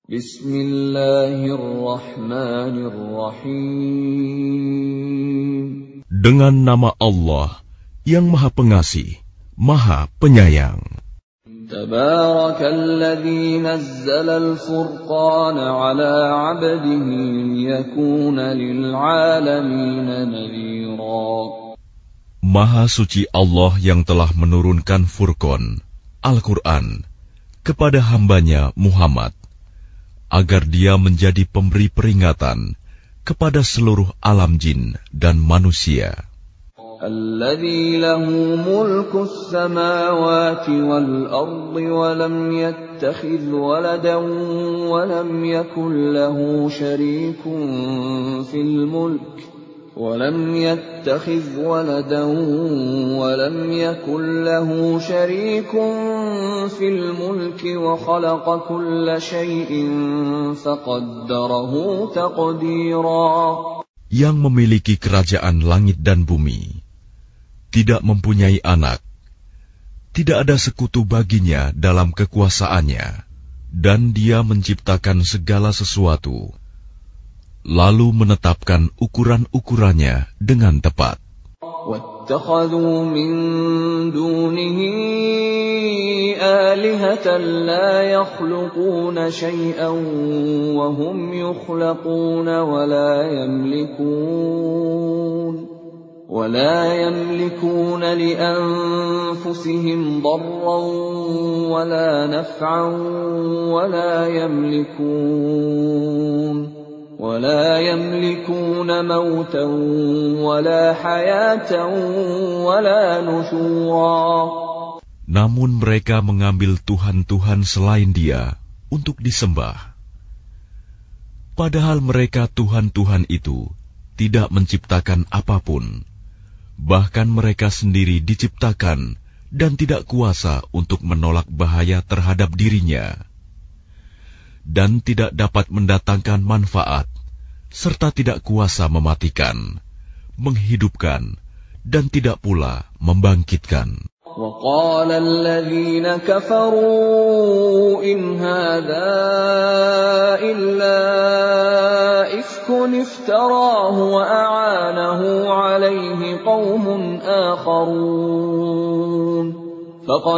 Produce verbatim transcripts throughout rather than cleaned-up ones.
Bismillahirrahmanirrahim. Dengan nama Allah yang Maha Pengasih, Maha Penyayang. Tabarakalladzi nazzala al-furqana 'ala 'abdihi liyakuna lil'alamina nadhira. Maha suci Allah yang telah menurunkan Furqan, Al-Quran, kepada hambanya Muhammad, agar dia menjadi pemberi peringatan kepada seluruh alam jin dan manusia. Alladzi lahu mulku as-samawati wal ardi wa lam yattakhidh waladan wa lam yakul lahu sharikun fil mulk ولم يتخذ ولدا ولم يكن له شريك في الملك وخلق كل شيء فقدره تقديرا. Yang memiliki kerajaan langit dan bumi, tidak mempunyai anak, tidak ada sekutu baginya dalam kekuasaannya, dan dia menciptakan segala sesuatu, lalu menetapkan ukuran-ukurannya dengan tepat. وَاتَّخَذُوا مِن دُونِهِ آلِهَةً لَّا يَخْلُقُونَ شَيْئًا وَهُمْ يُخْلَقُونَ وَلَا يَمْلِكُونَ وَلَا يَمْلِكُونَ لِأَنفُسِهِمْ ضَرًّا وَلَا نَفْعًا وَلَا يَمْلِكُونَ ولا يملكون موتا ولا حياة ولا نشورا. Namun mereka mengambil Tuhan-Tuhan selain Dia untuk disembah. Padahal mereka Tuhan-Tuhan itu tidak menciptakan apapun. Bahkan mereka sendiri diciptakan dan tidak kuasa untuk menolak bahaya terhadap dirinya, dan tidak dapat mendatangkan manfaat, serta tidak kuasa mematikan, menghidupkan, dan tidak pula membangkitkan. وَقَالَ الَّذِينَ كَفَرُوا إِنْ هَذَا إِلَّا إِفْكٌ افْتَرَاهُ وَأَعَانَهُ عَلَيْهِ قَوْمٌ آخَرُونَ فَقَدْ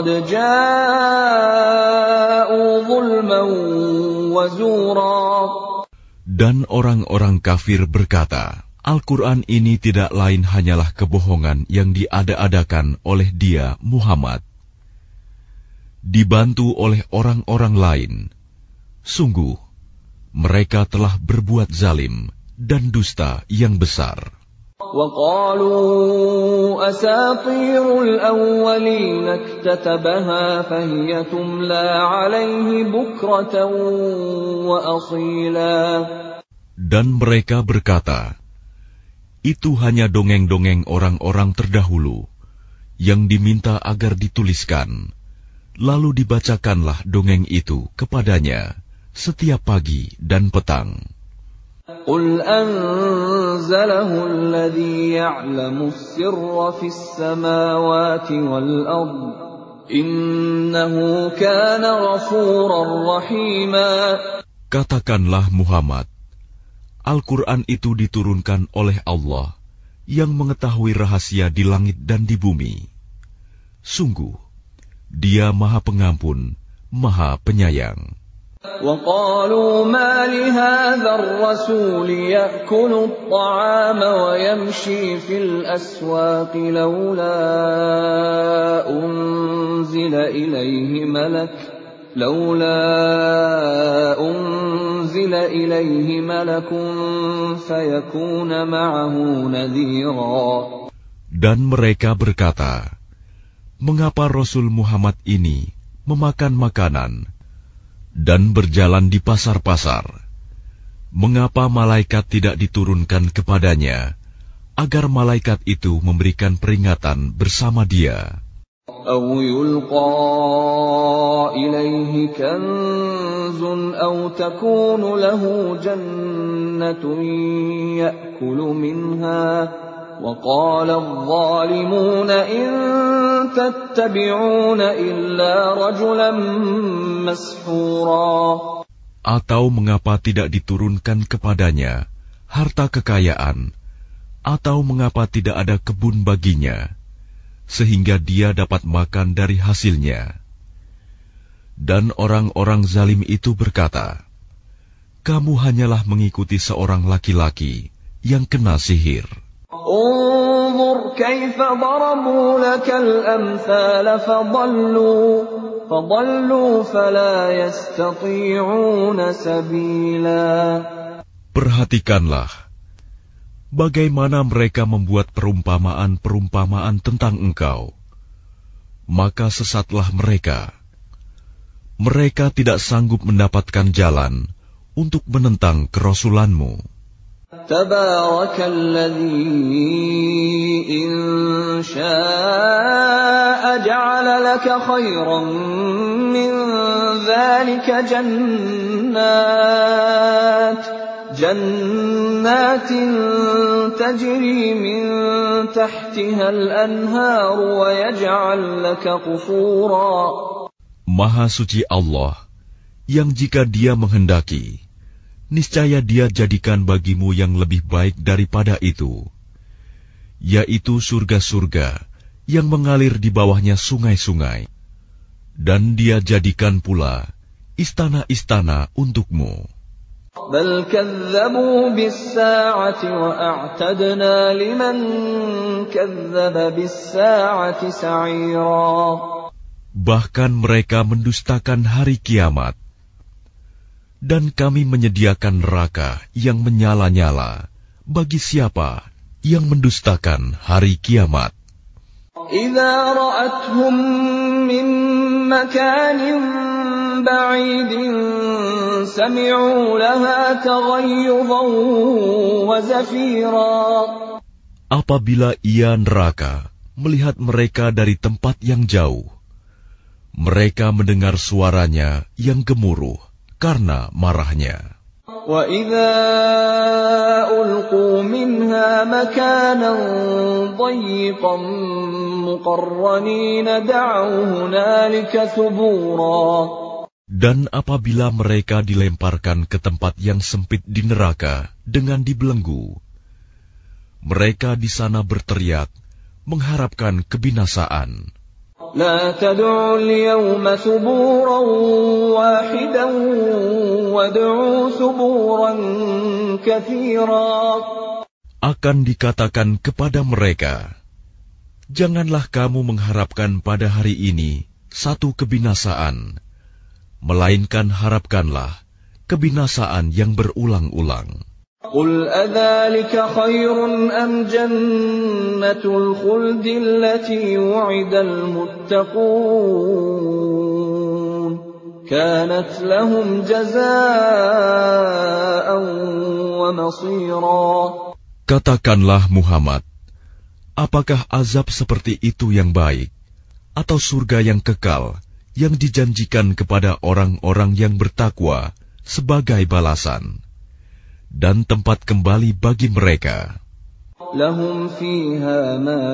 جَاءُوا ظُلْمًا وَزُورًا. Dan orang-orang kafir berkata, Al-Quran ini tidak lain hanyalah kebohongan yang diada-adakan oleh dia, Muhammad, dibantu oleh orang-orang lain. Sungguh, mereka telah berbuat zalim dan dusta yang besar. وَقَالُوا أَسَاطِيرُ الْأَوَّلِينَ اكْتَتَبَهَا فَهِيَ تُمْلَى عَلَيْهِ بُكْرَةً وَأَصِيلًا. Dan mereka berkata, itu hanya dongeng-dongeng orang-orang terdahulu yang diminta agar dituliskan, lalu dibacakanlah dongeng itu kepadanya setiap pagi dan petang. قُلْ أَنزَلَهُ الَّذِي يَعْلَمُ السِّرَّ فِي السَّمَاوَاتِ وَالْأَرْضِ إِنَّهُ كَانَ غَفُورًا رَّحِيمًا. Katakanlah Muhammad, Al-Quran itu diturunkan oleh Allah yang mengetahui rahasia di langit dan di bumi. Sungguh, Dia Maha Pengampun, Maha Penyayang. وَقَالُوا مَا لِهَذَا الرَّسُولِ يَأْكُلُ الطَّعَامَ وَيَمْشِي فِي الْأَسْوَاقِ لَوْلَا أُنزِلَ إِلَيْهِ مَلَكٌ لَوْلَا أُنزِلَ إِلَيْهِ مَلَكٌ فَيَكُونَ مَعَهُ نَذِيرًا. Dan mereka berkata, mengapa Rasul Muhammad ini memakan makanan dan berjalan di pasar-pasar? Mengapa malaikat tidak diturunkan kepadanya, agar malaikat itu memberikan peringatan bersama dia? أَوْ يُلْقَى إِلَيْهِ كَنْزٌ أَوْ تَكُونُ لَهُ جَنَّةٌ يَأْكُلُ مِنْهَا وَقَالَ الظَّالِمُونَ إِن تَتَّبِعُونَ إِلَّا رَجُلًا مَسْحُورًا. Atau mengapa tidak diturunkan kepadanya harta kekayaan, atau mengapa tidak ada kebun baginya, sehingga dia dapat makan dari hasilnya. Dan orang-orang zalim itu berkata, kamu hanyalah mengikuti seorang laki-laki yang kena sihir. Unzur kaifa darabu lakal amthal fadallu fadallu fala yastati'una sabila. Perhatikanlah bagaimana mereka membuat perumpamaan-perumpamaan tentang engkau, maka sesatlah mereka. Mereka tidak sanggup mendapatkan jalan untuk menentang kerasulanmu. Tabarakalladzi in syaa'a ja'ala laka khairan min dzalika jannat jannatin tajri min tahtiha al-anhar wa yaj'al laka qusura. Maha suci Allah, yang jika Dia menghendaki, niscaya Dia jadikan bagimu yang lebih baik daripada itu, yaitu surga-surga yang mengalir di bawahnya sungai-sungai, dan Dia jadikan pula istana-istana untukmu. Bal kazzabu bis-sa'ati wa a'tadna liman kazzaba bis-sa'ati sa'ira. Bahkan mereka mendustakan hari kiamat, dan kami menyediakan neraka yang menyala-nyala bagi siapa yang mendustakan hari kiamat. Idza ra'athum min makanin ba'idin sami'u laha taghayyuzan wa zafira. Apabila ia neraka melihat mereka dari tempat yang jauh, mereka mendengar suaranya yang gemuruh karena marahnya. Wa idza ulqu minha makanan dayyiqan muqarranin da'u hunalika thubura. Dan apabila mereka dilemparkan ke tempat yang sempit di neraka dengan dibelenggu, mereka di sana berteriak mengharapkan kebinasaan. La tad'u al-yawma thuburan wahidan wad'u thuburan katsira. Akan dikatakan kepada mereka, janganlah kamu mengharapkan pada hari ini satu kebinasaan, melainkan harapkanlah kebinasaan yang berulang-ulang. Qul adzalika khairun am jannatul khuldi allati wu'idal muttaqun kanat lahum jazaa'an wa masira. Katakanlah Muhammad, apakah azab seperti itu yang baik, atau surga yang kekal yang dijanjikan kepada orang-orang yang bertakwa sebagai balasan dan tempat kembali bagi mereka? Lahum fiha ma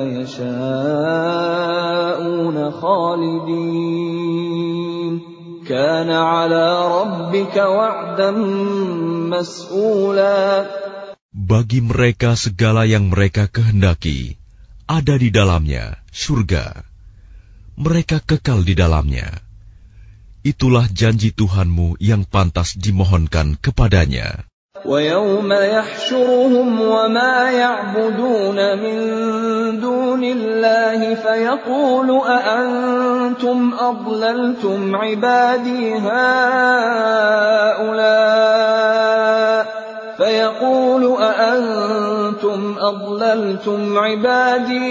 yasha'una khalidin kana 'ala rabbika wa'dan mas'ula. Bagi mereka segala yang mereka kehendaki ada di dalamnya surga, mereka kekal di dalamnya. Itulah janji Tuhanmu yang pantas dimohonkan kepadanya. وَيَوْمَ يَحْشُرُهُمْ وَمَا يَعْبُدُونَ مِن دُونِ اللَّهِ فَيَقُولُ أَأَنْتُمْ أَضْلَلْتُمْ عِبَادِي هَؤُلَاءِ فَيَقُولُ أَأَنْتُمْ أَضْلَلْتُمْ عِبَادِي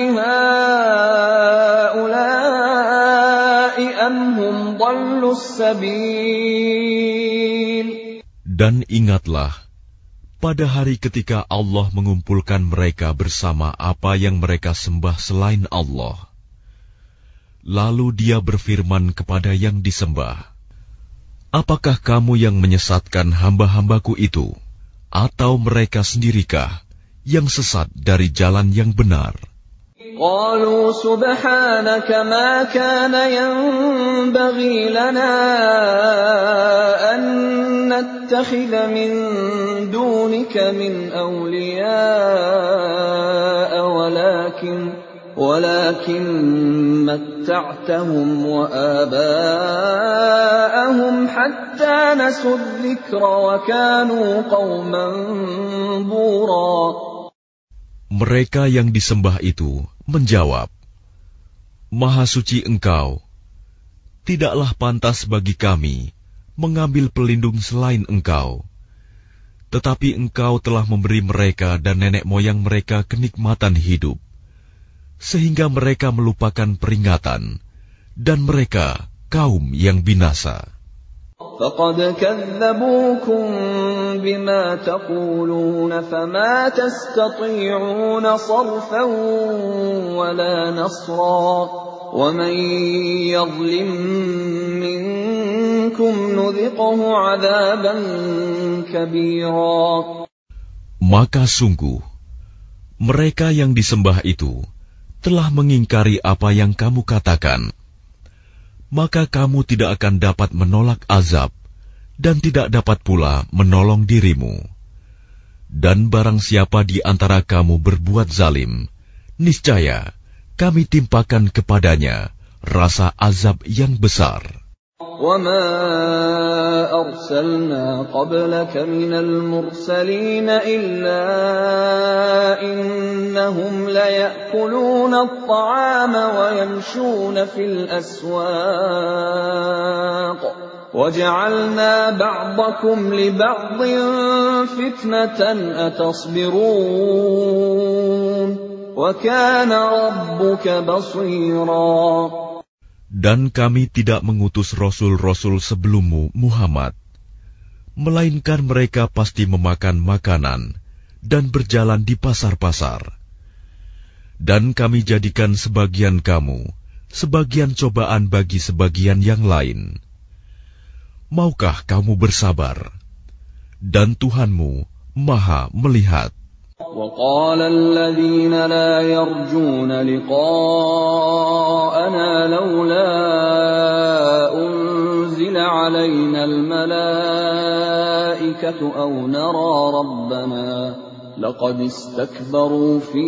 هَؤُلَاءِ أَمْ هُمْ ضَلُّوا السَّبِيلَ. Dan ingatlah pada hari ketika Allah mengumpulkan mereka bersama apa yang mereka sembah selain Allah. Lalu Dia berfirman kepada yang disembah, apakah kamu yang menyesatkan hamba-hambaku itu, atau mereka sendirikah yang sesat dari jalan yang benar? قالوا سبحانك ما كان ينبغي لنا أن نتخذ من دونك من أولياء ولكن ولكن متعتهم وآباءهم حتى نسوا الذكر وكانوا قوما بورا. Mereka yang disembah itu menjawab, Maha suci Engkau, tidaklah pantas bagi kami mengambil pelindung selain Engkau. Tetapi Engkau telah memberi mereka dan nenek moyang mereka kenikmatan hidup, sehingga mereka melupakan peringatan, dan mereka kaum yang binasa. فَقَدْ كَذَّبُوكُمْ بِمَا تَقُولُونَ فَمَا تَسْتَطِيعُونَ صَرْفًا وَلَا نَصْرًا وَمَنْ يَظْلِمْ مِنْكُمْ نُذِقْهُ عَذَابًا كَبِيرًا. Maka sungguh, mereka yang disembah itu telah mengingkari apa yang kamu katakan. Maka kamu tidak akan dapat menolak azab, dan tidak dapat pula menolong dirimu. Dan barang siapa di antara kamu berbuat zalim, niscaya kami timpakan kepadanya rasa azab yang besar. وَمَا أَرْسَلْنَا قَبْلَكَ مِنَ الْمُرْسَلِينَ إِلَّا إِنَّهُمْ لَيَأْكُلُونَ الطَّعَامَ وَيَمْشُونَ فِي الْأَسْوَاقِ وَجَعَلْنَا بَعْضَكُمْ لِبَعْضٍ فِتْنَةً أَتَصْبِرُونَ وَكَانَ رَبُّكَ بَصِيرًا. Dan kami tidak mengutus rasul-rasul sebelummu, Muhammad, melainkan mereka pasti memakan makanan dan berjalan di pasar-pasar. Dan kami jadikan sebagian kamu sebagian cobaan bagi sebagian yang lain. Maukah kamu bersabar? Dan Tuhanmu Maha melihat. وَقَالَ الَّذِينَ لَا يَرْجُونَ لِقَاءَنَا لَوْلَا أُنْزِلَ عَلَيْنَا الْمَلَائِكَةُ أَوْ نَرَى رَبَّنَا لَقَدِ اسْتَكْبَرُوا فِي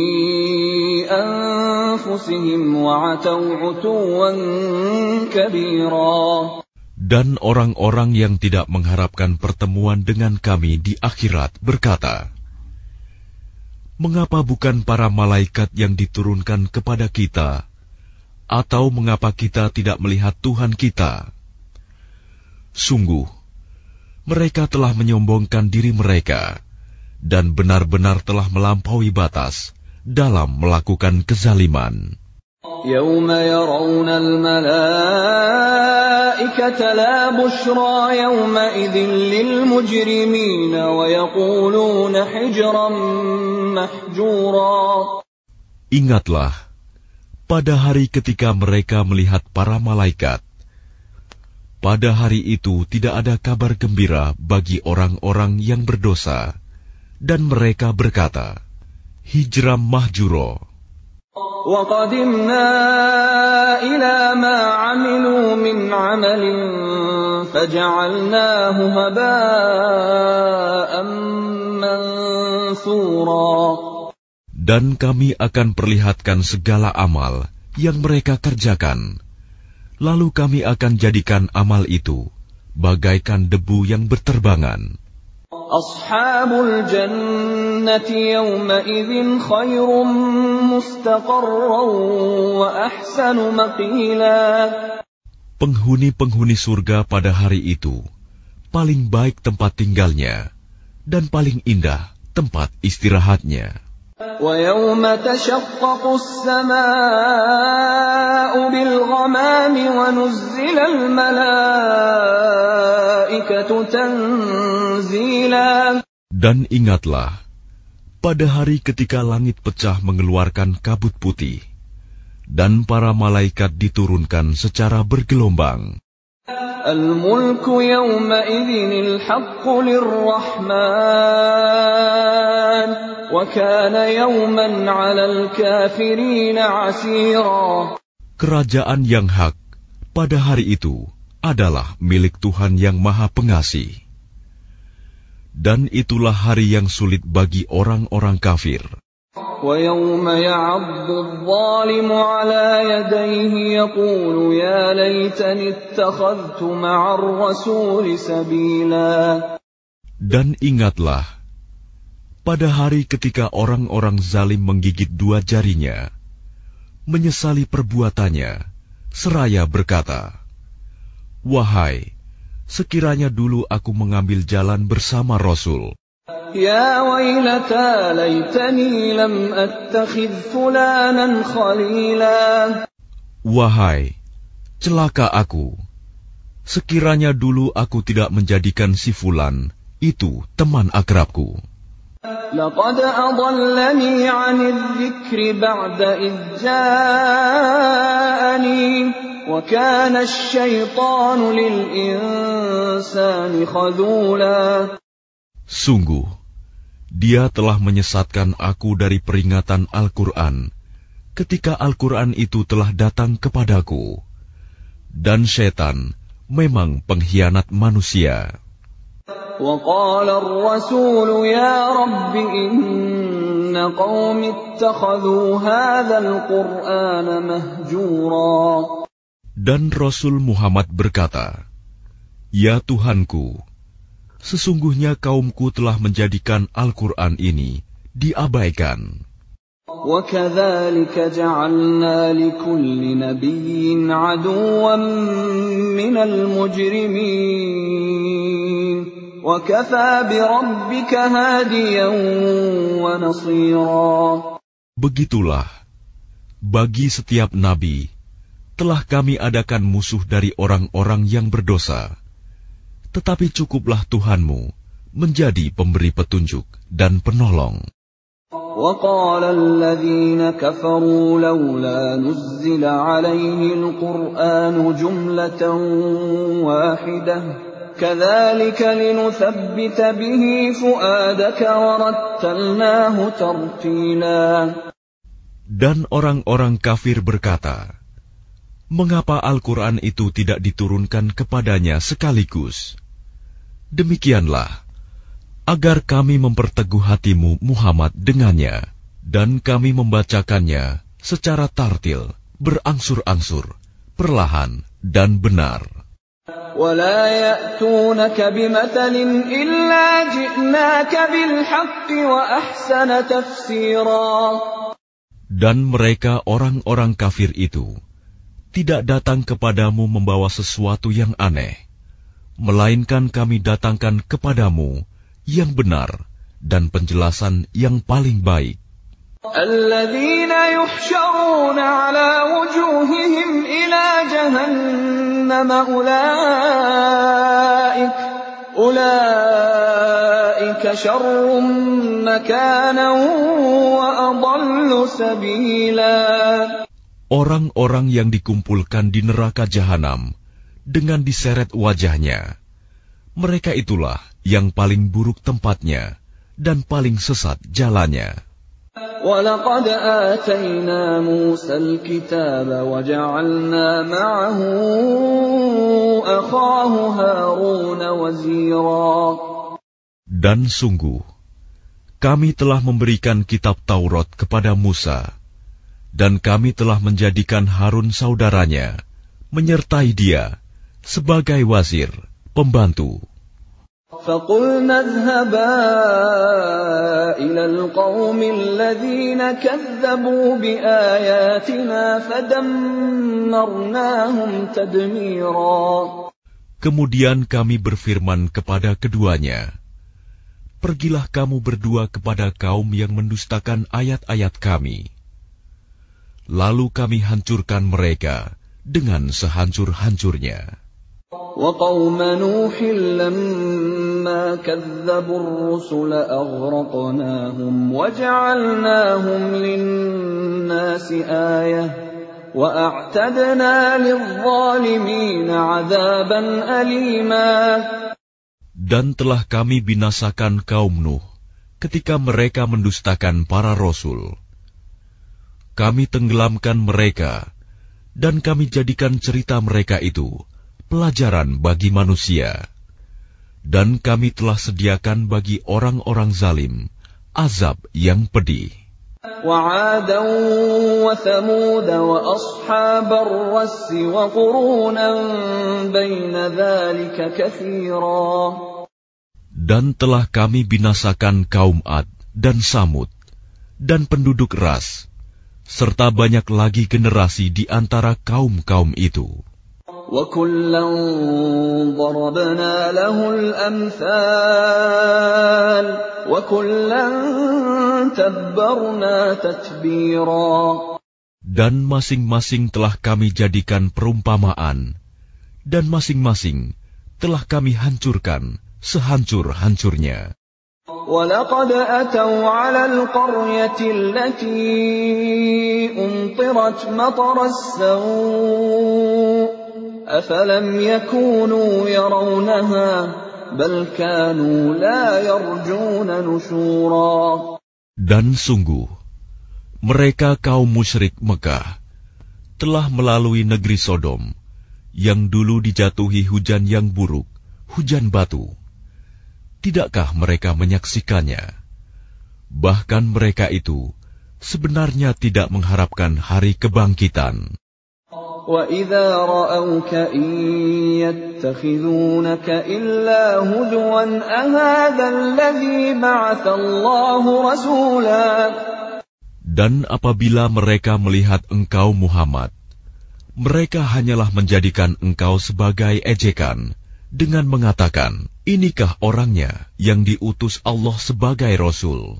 أَنفُسِهِمْ وَعَتَوْا عُتُوًّا كَبِيرًا. Dan orang-orang yang tidak mengharapkan pertemuan dengan kami di akhirat berkata, mengapa bukan para malaikat yang diturunkan kepada kita? Atau mengapa kita tidak melihat Tuhan kita? Sungguh, mereka telah menyombongkan diri mereka, dan benar-benar telah melampaui batas dalam melakukan kezaliman. يَوْمَ يَرَوْنَ الْمَلَائِكَةَ لَا بُشْرَى يَوْمَئِذٍ لِلْمُجْرِمِينَ وَيَقُولُونَ حِجْرًا مَحْجُورًا. Ingatlah, pada hari ketika mereka melihat para malaikat, pada hari itu tidak ada kabar gembira bagi orang-orang yang berdosa, dan mereka berkata, hijram mahjuro. وَقَدِمْنَا إِلَى مَا عَمِلُوا مِنْ عَمَلٍ فَجَعَلْنَاهُ هَبَاءً مَنْثُورًا. Dan kami akan perlihatkan segala amal yang mereka kerjakan, lalu kami akan jadikan amal itu bagaikan debu yang berterbangan. Ashabul jannati yawma idzin khairum mustaqarran wa ahsanu maqila. Penghuni-penghuni surga pada hari itu paling baik tempat tinggalnya dan paling indah tempat istirahatnya. Wa yawma tashaqqaqu as-samaa'u bil ghamami wa nuzzila al malaa'ikatu tanzila. Dan ingatlah, pada hari ketika langit pecah mengeluarkan kabut putih, dan para malaikat diturunkan secara bergelombang. Al-mulku yawma idzin al-haqqu lir-rahman. الميزان وكان يوما على الكافرين عسيرا. Kerajaan yang hak pada hari itu adalah milik Tuhan yang Maha Pengasih. Dan itulah hari yang sulit bagi orang-orang kafir. وَيَوْمَ يَعَضُّ الظَّالِمُ عَلَى يَدَيْهِ يَقُولُ يَا لَيْتَنِي اتَّخَذْتُ مَعَ الرَّسُولِ سَبِيلًا. Dan ingatlah, pada hari ketika orang-orang zalim menggigit dua jarinya, menyesali perbuatannya, seraya berkata, "Wahai, sekiranya dulu aku mengambil jalan bersama Rasul. Ya wailata laitani lam attakhidh fulanan khalila." Wahai, celaka aku, sekiranya dulu aku tidak menjadikan si fulan itu teman akrabku. Laqad adallani 'anil dzikri ba'da idh ja'ani wa kana asy-syaitanu lil insani khadula. Sungguh, dia telah menyesatkan aku dari peringatan Al-Quran ketika Al-Quran itu telah datang kepadaku. Dan syaitan memang pengkhianat manusia. وَقَالَ الرَّسُولُ يَا رَبِّ إِنَّ قَوْمِ اتَّخَذُوا هَذَا الْقُرْآنَ مَهْجُورًا. Dan Rasul Muhammad berkata, "Ya Tuhanku, sesungguhnya kaumku telah menjadikan Al-Quran ini diabaikan." وَكَذَلِكَ جَعَلْنَا لِكُلِّ نَبِيٍّ عَدُوًّا مِّنَ الْمُجْرِمِينَ وَكَفَى بِرَبِّكَ هَادِيًا وَنَصِيرًا. Begitulah, bagi setiap nabi telah kami adakan musuh dari orang-orang yang berdosa. Tetapi cukuplah Tuhanmu menjadi pemberi petunjuk dan penolong. وَقَالَ الَّذِينَ كَفَرُوا لَوْلَا نُزِّلَ عَلَيْهِ الْقُرْآنُ جُمْلَةً وَاحِدَةً كَذَلِكَ لِنُثَبِّتَ بِهِ فُؤَادَكَ وَرَتَّلْنَاهُ تَرْتِيلًا. Dan orang-orang kafir berkata, "Mengapa Al-Quran itu tidak diturunkan kepadanya sekaligus?" Demikianlah, agar kami memperteguh hatimu Muhammad dengannya, dan kami membacakannya secara tartil, berangsur-angsur, perlahan dan benar. وَلَا يَأْتُونَكَ بِمَثَلٍ إِلَّا جِئْنَاكَ بِالْحَقِّ وَأَحْسَنَ تَفْسِيرًا. Dan mereka orang-orang kafir itu tidak datang kepadamu membawa sesuatu yang aneh, melainkan kami datangkan kepadamu yang benar dan penjelasan yang paling baik. الَّذِينَ يُحْشَرُونَ عَلَى وُجُوهِهِمْ إِلَى جَهَنَّمَ أُولَئِكَ أُولَئِكَ شَرٌّ مَكَانًا وَأَضَلُّ سَبِيلًا. Orang-orang yang dikumpulkan di neraka jahanam dengan diseret wajahnya, mereka itulah yang paling buruk tempatnya dan paling sesat jalannya. وَلَقَدْ آتَيْنَا مُوسَى الْكِتَابَ وَجَعَلْنَا مَعَهُ أَخَاهُ هَارُونَ وَزِيرًا. Dan sungguh, kami telah memberikan kitab Taurat kepada Musa, dan kami telah menjadikan Harun saudaranya, menyertai dia sebagai wazir, pembantu. فَقُلْنَا اذْهَبَا إِلَى الْقَوْمِ الَّذِينَ كَذَّبُوا بِآيَاتِنَا فَدَمَّرْنَاهُمْ تَدْمِيرًا. Kemudian kami berfirman kepada keduanya, "Pergilah kamu berdua kepada kaum yang mendustakan ayat-ayat kami. Lalu kami hancurkan mereka dengan sehancur-hancurnya." وَقَوْمَ نُوحٍ لَمَّا كَذَّبُوا الرُّسُلَ أَغْرَقْنَاهُمْ وَجَعَلْنَاهُمْ لِلنَّاسِ آيَةً وَأَعْتَدْنَا لِلظَّالِمِينَ عَذَابًا أَلِيمًا. Dan telah kami binasakan kaum Nuh ketika mereka mendustakan para rasul. Kami tenggelamkan mereka, dan kami jadikan cerita mereka itu pelajaran bagi manusia. Dan kami telah sediakan bagi orang-orang zalim azab yang pedih. وعادا وثمود وأصحاب الرس وقرونا بين ذلك كثيرا. Dan telah kami binasakan kaum Ad dan Samud dan penduduk Ras, serta banyak lagi generasi di antara kaum-kaum itu. وَكُلًّا ضَرَبْنَا لَهُ الْأَمْثَالَ وَكُلًّا تَبَّرْنَا تَتْبِيرًا. Dan masing-masing telah kami jadikan perumpamaan, dan masing-masing telah kami hancurkan sehancur-hancurnya. وَلَقَدْ أَتَوْا عَلَى الْقَرْيَةِ الَّتِي أُمْطِرَتْ مَطَرَ السَّوْءِ أَفَلَمْ يَكُونُوا يَرَوْنَهَا بَلْ كَانُوا لَا يَرْجُونَ نُشُورًا. Dan sungguh, mereka kaum musyrik Mekah telah melalui negeri Sodom, yang dulu dijatuhi hujan yang buruk, hujan batu. Tidakkah mereka menyaksikannya? Bahkan mereka itu sebenarnya tidak mengharapkan hari kebangkitan. وَإِذَا رَأَوْكَ إِن يَتَّخِذُونَكَ إِلَّا هُزُوًا أَهَذَا الَّذِي بَعَثَ اللَّهُ رَسُولًا. Dan apabila mereka melihat engkau Muhammad, mereka hanyalah menjadikan engkau sebagai ejekan dengan mengatakan, inikah orangnya yang diutus Allah sebagai Rasul?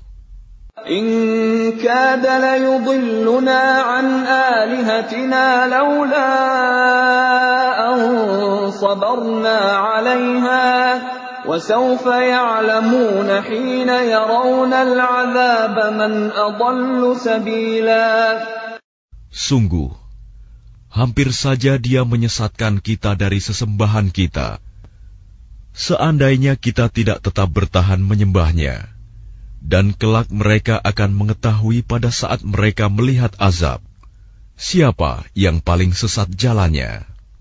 إِن كَادَ لَيُضِلُّنَا عَنْ آلِهَتِنَا لَوْلَا أَن صَبَرْنَا عَلَيْهَا وَسَوْفَ يَعْلَمُونَ حِينَ يَرَوْنَ الْعَذَابَ مَنْ أَضَلُّ سَبِيلًا. Sungguh, hampir saja dia menyesatkan kita dari sesembahan kita. Seandainya kita tidak tetap bertahan menyembahnya, dan kelak mereka akan mengetahui pada saat mereka melihat azab, siapa yang paling sesat jalannya.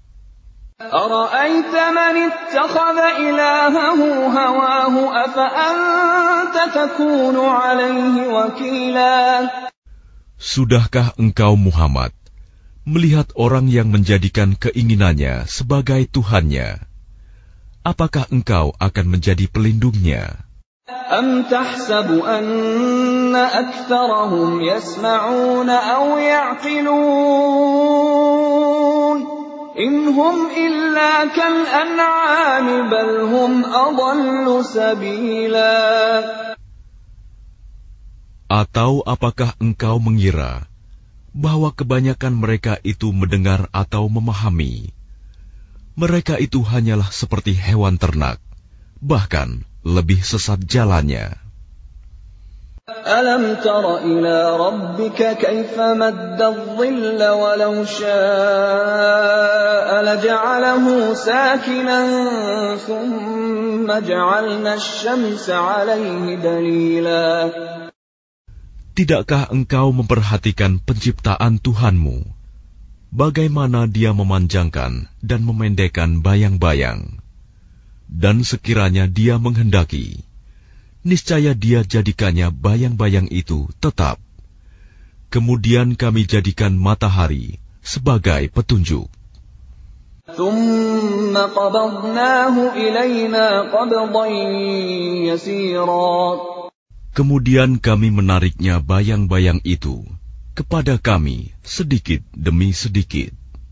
أَرَأَيْتَ مَنِ اتَّخَذَ إِلَٰهَهُ هَوَاهُ أَفَأَنتَ تَكُونُ عَلَيْهِ وَكِيلًا. Sudahkah engkau Muhammad melihat orang yang menjadikan keinginannya sebagai Tuhannya? Apakah engkau akan menjadi pelindungnya? أَمْ تَحْسَبُ أَنَّ أَكْثَرَهُمْ يَسْمَعُونَ أَوْ يَعْقِلُونَ إِنْ هُمْ إِلَّا كَالْأَنْعَامِ بَلْ هُمْ أَضَلُّ سَبِيلًا. Atau apakah engkau mengira bahwa kebanyakan mereka itu mendengar atau memahami? Mereka itu hanyalah seperti hewan ternak, bahkan lebih sesat jalannya. أَلَمْ تَرَ إِلَى رَبِّكَ كَيْفَ مَدَّ الظِّلَّ وَلَوْ شَاءَ لَجَعَلَهُ سَاكِنًا ثُمَّ جَعَلْنَا الشَّمْسَ عَلَيْهِ دَلِيلًا. Tidakkah engkau memperhatikan penciptaan Tuhanmu, bagaimana Dia memanjangkan dan memendekkan bayang-bayang? Dan sekiranya Dia menghendaki, niscaya Dia jadikannya bayang-bayang itu tetap. Kemudian kami jadikan matahari sebagai petunjuk. ثُمَّ قَبَضْنَاهُ إِلَيْنَا قَبْضًا يَسِيرًا. Kemudian kami menariknya bayang-bayang itu kepada kami sedikit demi sedikit.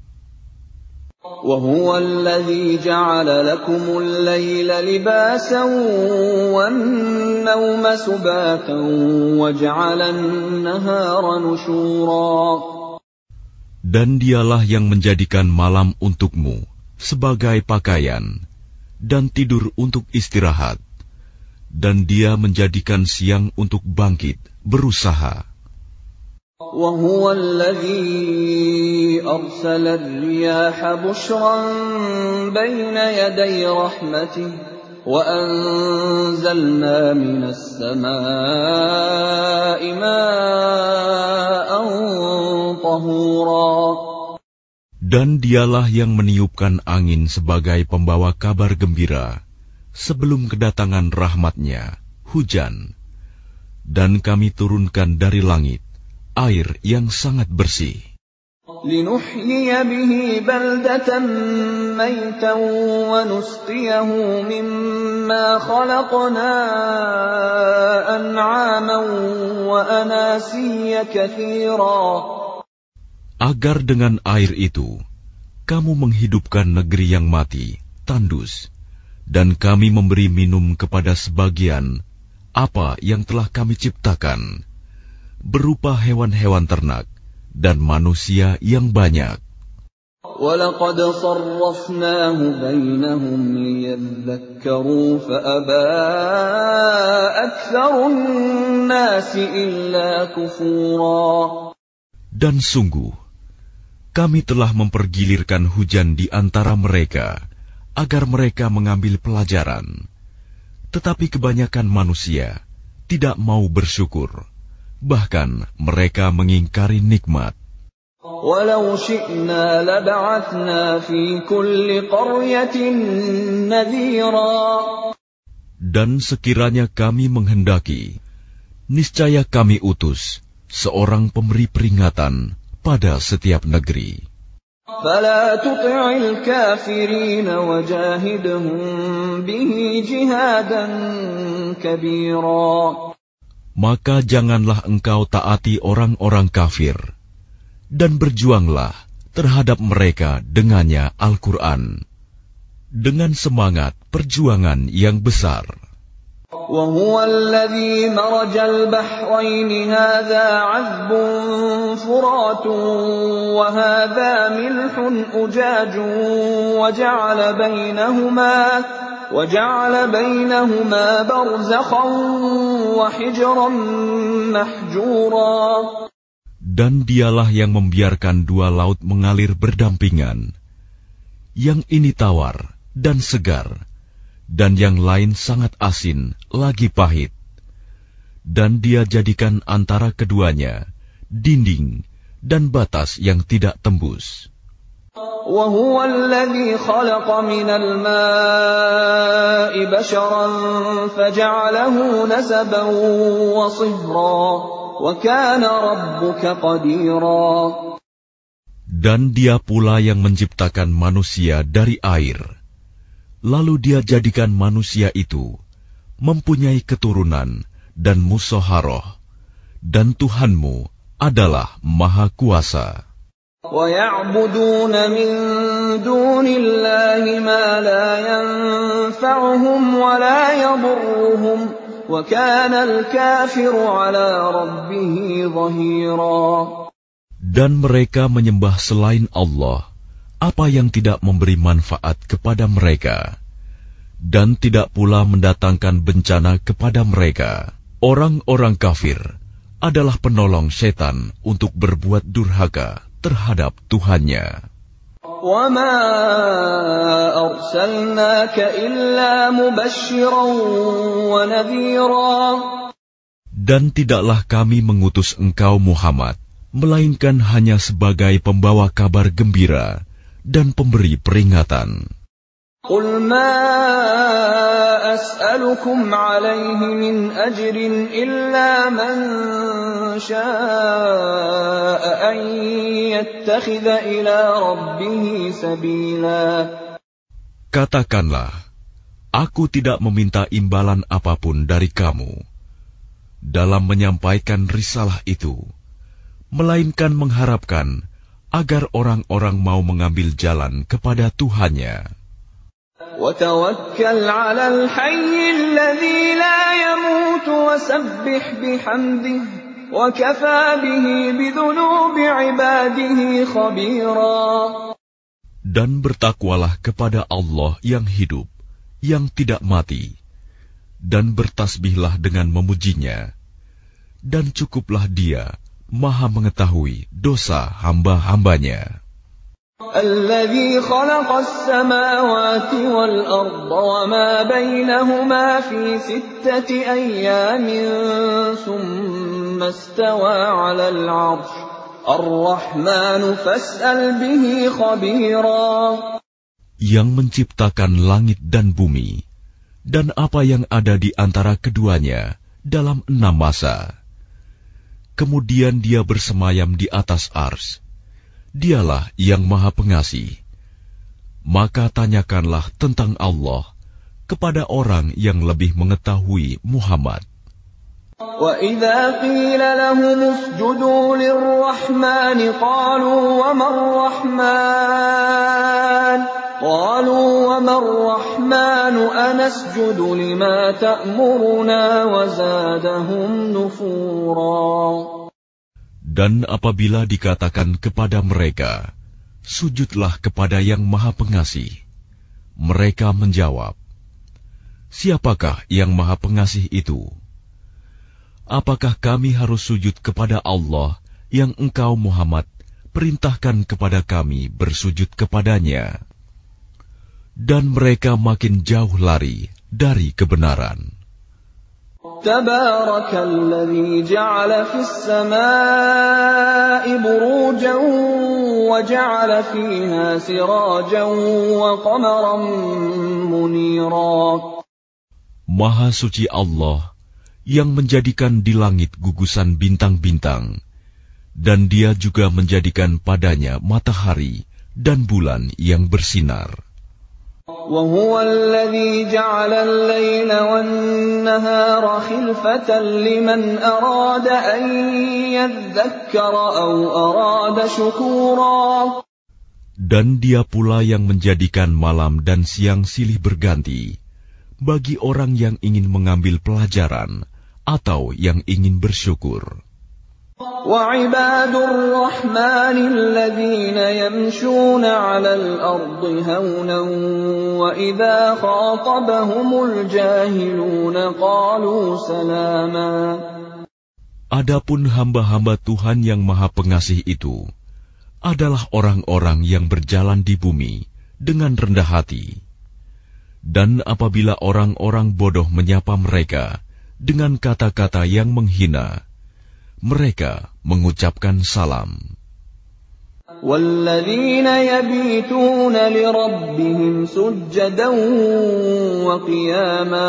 وَهُوَ الَّذِي جَعَلَ لَكُمُ اللَّيْلَ لِبَاسًا وَالنَّوْمَ سُبَاتًا وَجَعَلَ النَّهَارَ نُشُورًا. Dan Dialah yang menjadikan malam untukmu sebagai pakaian dan tidur untuk istirahat, dan Dia menjadikan siang untuk bangkit berusaha. وَهُوَ الَّذِي أَرْسَلَ الرِّيَاحَ بُشْرًا بَيْنَ يَدَيْ رَحْمَتِهِ وَأَنزَلْنَا مِنَ السَّمَاءِ مَاءً طَهُورًا. Dan dialah yang meniupkan angin sebagai pembawa kabar gembira sebelum kedatangan rahmat-Nya, hujan. Dan kami turunkan dari langit air yang sangat bersih. لِنُحْيِيَ بِهِ بَلْدَةً مَيْتًا وَنُسْقِيَهُ مِمَّا خَلَقْنَا أَنْعَامًا وَأَنَاسِيَّ كَثِيرًا. Agar dengan air itu kamu menghidupkan negeri yang mati, tandus, dan kami memberi minum kepada sebagian apa yang telah kami ciptakan, berupa hewan-hewan ternak dan manusia yang banyak. وَلَقَدْ صَرَّفْنَاهُ بَيْنَهُمْ لِيَذَّكَّرُوا فَأَبَى أَكْثَرُ النَّاسِ إِلَّا كُفُورًا. Dan sungguh, kami telah mempergilirkan hujan di antara mereka agar mereka mengambil pelajaran. Tetapi kebanyakan manusia tidak mau bersyukur, bahkan mereka mengingkari nikmat. وَلَوْ شِئْنَا لَبَعَثْنَا فِي كُلِّ قَرْيَةٍ نَذِيرًا. Dan sekiranya kami menghendaki, niscaya kami utus seorang pemberi peringatan pada setiap negeri. فَلَا تُطِعِ الْكَافِرِينَ وَجَاهِدْهُم بِهِ جِهَادًا كَبِيرًا. Maka janganlah engkau taati orang-orang kafir, dan berjuanglah terhadap mereka dengannya Al-Quran, dengan semangat perjuangan yang besar. وَهُوَ الَّذِي مَرَجَ الْبَحْرَيْنِ هَذَا عَذْبٌ فُرَاتٌ وَهَذَا مِلْحٌ أُجَاجٌ وَجَعَلَ بَيْنَهُمَا وَجَعَلَ بَيْنَهُمَا بَرْزَخًا وَحِجْرًا مَحْجُورًا. Dan dialah yang membiarkan dua laut mengalir berdampingan, yang ini tawar dan segar, dan yang lain sangat asin lagi pahit. Dan Dia jadikan antara keduanya dinding dan batas yang tidak tembus. وَهُوَ الَّذِي خَلَقَ مِنَ الْمَاءِ بَشَرًا فَجَعَلَهُ نَسَبًا وَصِهْرًا وَكَانَ رَبُّكَ قَدِيرًا. Dan Dia pula yang menciptakan manusia dari air. Lalu Dia jadikan manusia itu mempunyai keturunan dan musyawarah, dan Tuhanmu adalah Maha Kuasa. وَيَعْبُدُونَ مِن دُونِ اللَّهِ مَا لَا يَنفَعُهُمْ وَلَا يَضُرُّهُمْ وَكَانَ الْكَافِرُ عَلَى رَبِّهِ ظَهِيرًا. Dan mereka menyembah selain Allah apa yang tidak memberi manfaat kepada mereka, dan tidak pula mendatangkan bencana kepada mereka. Orang-orang kafir adalah penolong setan untuk berbuat durhaka terhadap Tuhannya. وَمَا أَرْسَلْنَاكَ إِلَّا مُبَشِّرًا وَنَذِيرًا. Dan tidaklah kami mengutus engkau Muhammad, melainkan hanya sebagai pembawa kabar gembira dan pemberi peringatan. قُلْ مَا أَسْأَلُكُمْ عَلَيْهِ مِنْ أَجْرٍ إِلَّا مَنْ شَاءَ أَنْ يَتَّخِذَ إِلَى رَبِّهِ سَبِيلًا. Katakanlah, aku tidak meminta imbalan apapun dari kamu dalam menyampaikan risalah itu, melainkan mengharapkan agar orang-orang mau mengambil jalan kepada Tuhannya. وَتَوَكَّلْ عَلَى الْحَيِّ الَّذِي لَا يَمُوتُ وَسَبِّحْ بِحَمْدِهِ وَكَفَى بِهِ بِذُنُوبِ عِبَادِهِ خَبِيرًا. Dan bertakwalah kepada Allah yang hidup, yang tidak mati, dan bertasbihlah dengan memujinya, dan cukuplah Dia Maha mengetahui dosa hamba-hambanya. الذي خلق السماوات والأرض وما بينهما في ستة أيام ثم استوى على العرش الرحمن فاسأل به خبيرا. Yang menciptakan langit dan bumi dan apa yang ada di antara keduanya dalam enam masa. Kemudian dia bersemayam di atas ars. Dialah yang Maha Pengasih. Maka tanyakanlah tentang Allah kepada orang yang lebih mengetahui Muhammad. وَإِذَا قِيلَ لَهُمُ اسْجُدُوا لِلرَّحْمَنِ قَالُوا وَمَا الرَّحْمَنُ قَالُوا وَمَا الرَّحْمَنُ أَنَسْجُدُ لِمَا تَأْمُرُنَا وَزَادَهُمْ نُفُورًا. Dan apabila dikatakan kepada mereka, sujudlah kepada yang Maha Pengasih, mereka menjawab, siapakah yang Maha Pengasih itu? Apakah kami harus sujud kepada Allah yang engkau Muhammad perintahkan kepada kami bersujud kepadanya? Dan mereka makin jauh lari dari kebenaran. تبارك الذي جعل في السماء بروجا وجعل فيها سراجا وقمرا منيرا. Maha suci Allah yang menjadikan di langit gugusan bintang-bintang, dan Dia juga menjadikan padanya matahari dan bulan yang bersinar. وهو الذي جعل الليل والنهار خلفة لمن أراد أن يذكر أو أراد شكورا. Dan Dia pula yang menjadikan malam dan siang silih berganti bagi orang yang ingin mengambil pelajaran atau yang ingin bersyukur. وَعِبَادُ الرَّحْمَنِ الَّذِينَ يَمْشُونَ عَلَى الْأَرْضِ هَوْنًا وَإِذَا خَاطَبَهُمُ الْجَاهِلُونَ قَالُوا سَلَامًا. Adapun hamba-hamba Tuhan yang Maha Pengasih itu adalah orang-orang yang berjalan di bumi dengan rendah hati. Dan apabila orang-orang bodoh menyapa mereka dengan kata-kata yang menghina, mereka mengucapkan salam. وَالَّذِينَ يَبِيتُونَ لِرَبِّهِمْ سُجَّدًا وَقِيَامًا.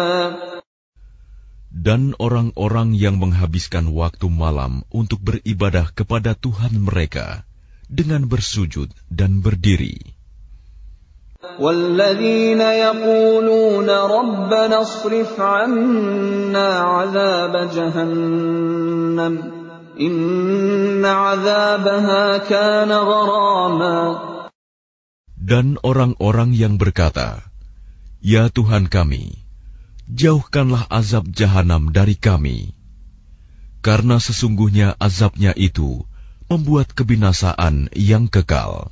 Dan orang-orang yang menghabiskan waktu malam untuk beribadah kepada Tuhan mereka dengan bersujud dan berdiri. وَالَّذِينَ يَقُولُونَ رَبَّنَا اصْرِفْ عَنَّا عَذَابَ جَهَنَّمَ إِنَّ عَذَابَهَا كَانَ غَرَامًا. Dan orang-orang yang berkata, Ya Tuhan kami, jauhkanlah azab jahanam dari kami, karena sesungguhnya azabnya itu membuat kebinasaan yang kekal.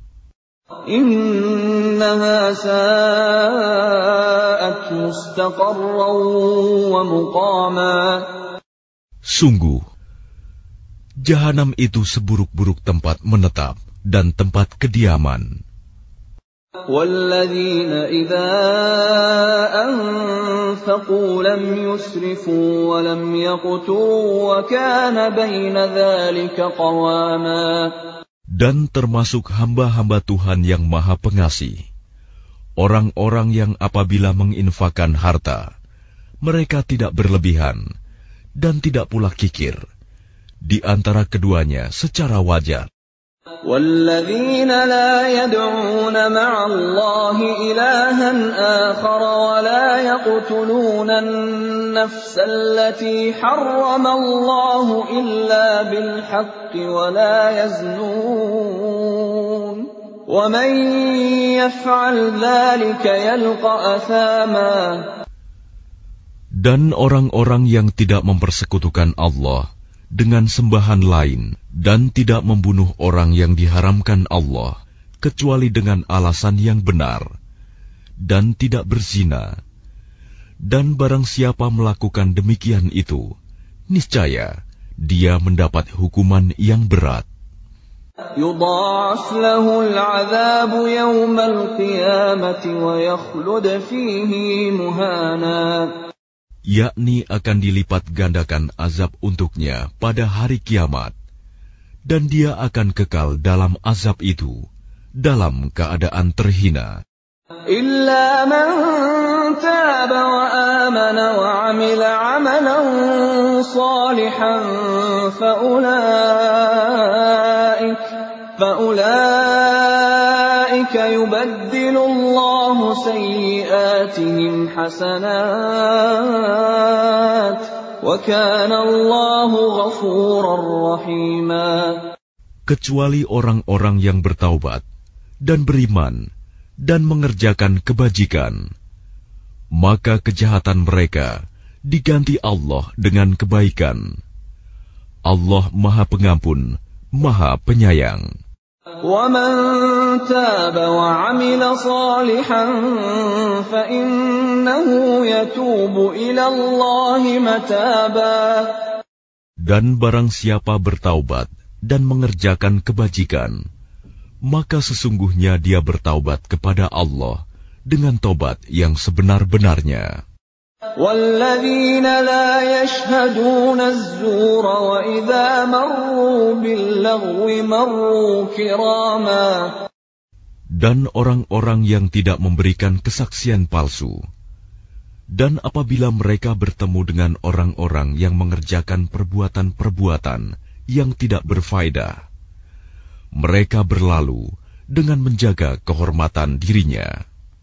إِنَّهَا سَاءَتْ مُسْتَقَرًّا وَمُقَامًا. Sungguh, jahanam itu seburuk-buruk tempat menetap dan tempat kediaman. وَالَّذِينَ إِذَا أَنفَقُوا لَمْ يُسْرِفُوا وَلَمْ يَقْتُرُوا وَكَانَ بَيْنَ ذَلِكَ قَوَامًا. Dan termasuk hamba-hamba Tuhan yang Maha Pengasih, orang-orang yang apabila menginfakkan harta, mereka tidak berlebihan dan tidak pula kikir, di antara keduanya secara wajar. وَالَّذِينَ لَا يَدْعُونَ مَعَ اللَّهِ إِلَٰهًا آخَرَ وَلَا يَقْتُلُونَ النَّفْسَ الَّتِي حَرَّمَ اللَّهُ إِلَّا بِالْحَقِّ وَلَا يَزْنُونَ وَمَن يَفْعَلْ ذَلِكَ يَلْقَ أَثَامًا. Dan orang-orang yang tidak mempersekutukan Allah dengan sembahan lain dan tidak membunuh orang yang diharamkan Allah kecuali dengan alasan yang benar dan tidak berzina, dan barang siapa melakukan demikian itu, niscaya dia mendapat hukuman yang berat. يضاعف له العذاب يوم القيامة ويخلد فيه مهانا. Yakni akan dilipat gandakan azab untuknya pada hari kiamat, dan dia akan kekal dalam azab itu, dalam keadaan terhina. إلا من تاب وآمن وعمل عملا صالحا فأولئك فأولئك يبدل الله سيئاتهم حسنات وكان الله غفورا رحيما. Kecuali orang-orang yang bertaubat dan beriman dan mengerjakan kebajikan, maka kejahatan mereka diganti Allah dengan kebaikan. Allah Maha Pengampun, Maha Penyayang. وَمَن تَابَ وَعَمِلَ صَالِحًا فَإِنَّهُ يَتُوبُ إِلَى اللَّهِ مَتَابًا. Dan barang siapa bertaubat dan mengerjakan kebajikan, maka sesungguhnya dia bertaubat kepada Allah dengan tobat yang sebenar-benarnya. وَالَّذِينَ لَا يَشْهَدُونَ الزُّورَ وَإِذَا مَرُّوا بِاللَّغْوِ مَرُّوا كِرَامًا. Dan orang-orang yang tidak memberikan kesaksian palsu, dan apabila mereka bertemu dengan orang-orang yang mengerjakan perbuatan-perbuatan yang tidak berfaedah, mereka berlalu dengan menjaga kehormatan dirinya.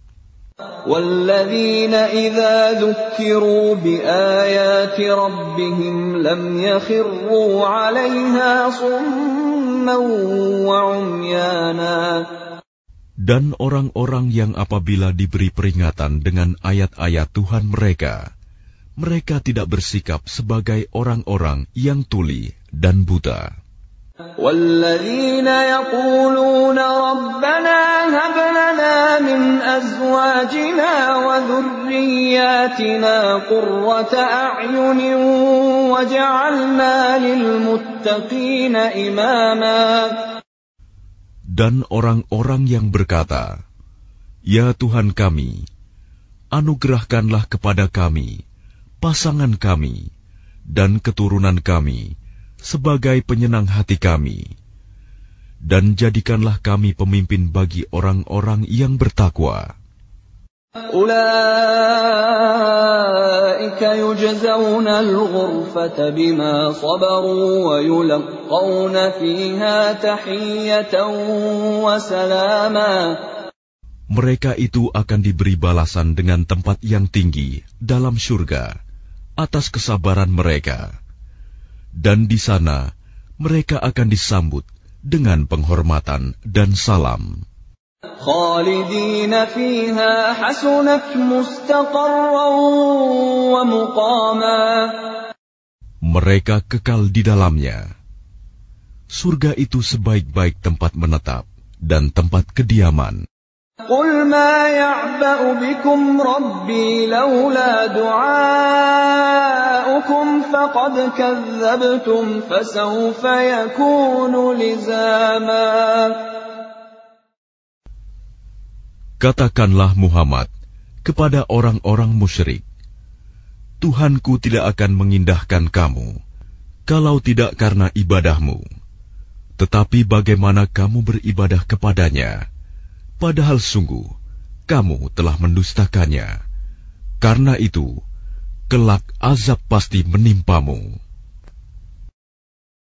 وَالَّذِينَ إِذَا ذُكِّرُوا بِآيَاتِ رَبِّهِمْ لَمْ يَخِرُّوا عَلَيْهَا صُمًّا وَعُمْيَانًا. Dan orang-orang yang apabila diberi peringatan dengan ayat-ayat Tuhan mereka, mereka tidak bersikap sebagai orang-orang yang tuli dan buta. وَالَّذِينَ يَقُولُونَ رَبَّنَا هَبْ لَنَا مِنْ أَزْوَاجِنَا وَذُرِّيَّاتِنَا قُرَّةَ أَعْيُنٍ وَاجْعَلْنَا لِلْمُتَّقِينَ إِمَامًا. Dan orang-orang yang berkata, Ya Tuhan kami, anugerahkanlah kepada kami pasangan kami dan keturunan kami sebagai penyenang hati kami, dan jadikanlah kami pemimpin bagi orang-orang yang bertakwa. Ulaika yujzauna al-ghurfata bima sabaru wa yulqawna fiha tahiyatan wa salama. Mereka itu akan diberi balasan dengan tempat yang tinggi dalam surga atas kesabaran mereka. Dan di sana mereka akan disambut dengan penghormatan dan salam. Khalidina fiha hasunat mustaqarran wa muqama. Mereka kekal di dalamnya. Surga itu sebaik-baik tempat menetap dan tempat kediaman. Qul ma ya'ba'u bikum rabbi laula du'aukum faqad kazzabtum fasawfa yakunu lizama. Katakanlah Muhammad kepada orang-orang musyrik, Tuhanku tidak akan mengindahkan kamu kalau tidak karena ibadahmu. Tetapi bagaimana kamu beribadah kepadanya? Padahal sungguh, kamu telah mendustakannya. Karena itu, kelak azab pasti menimpamu.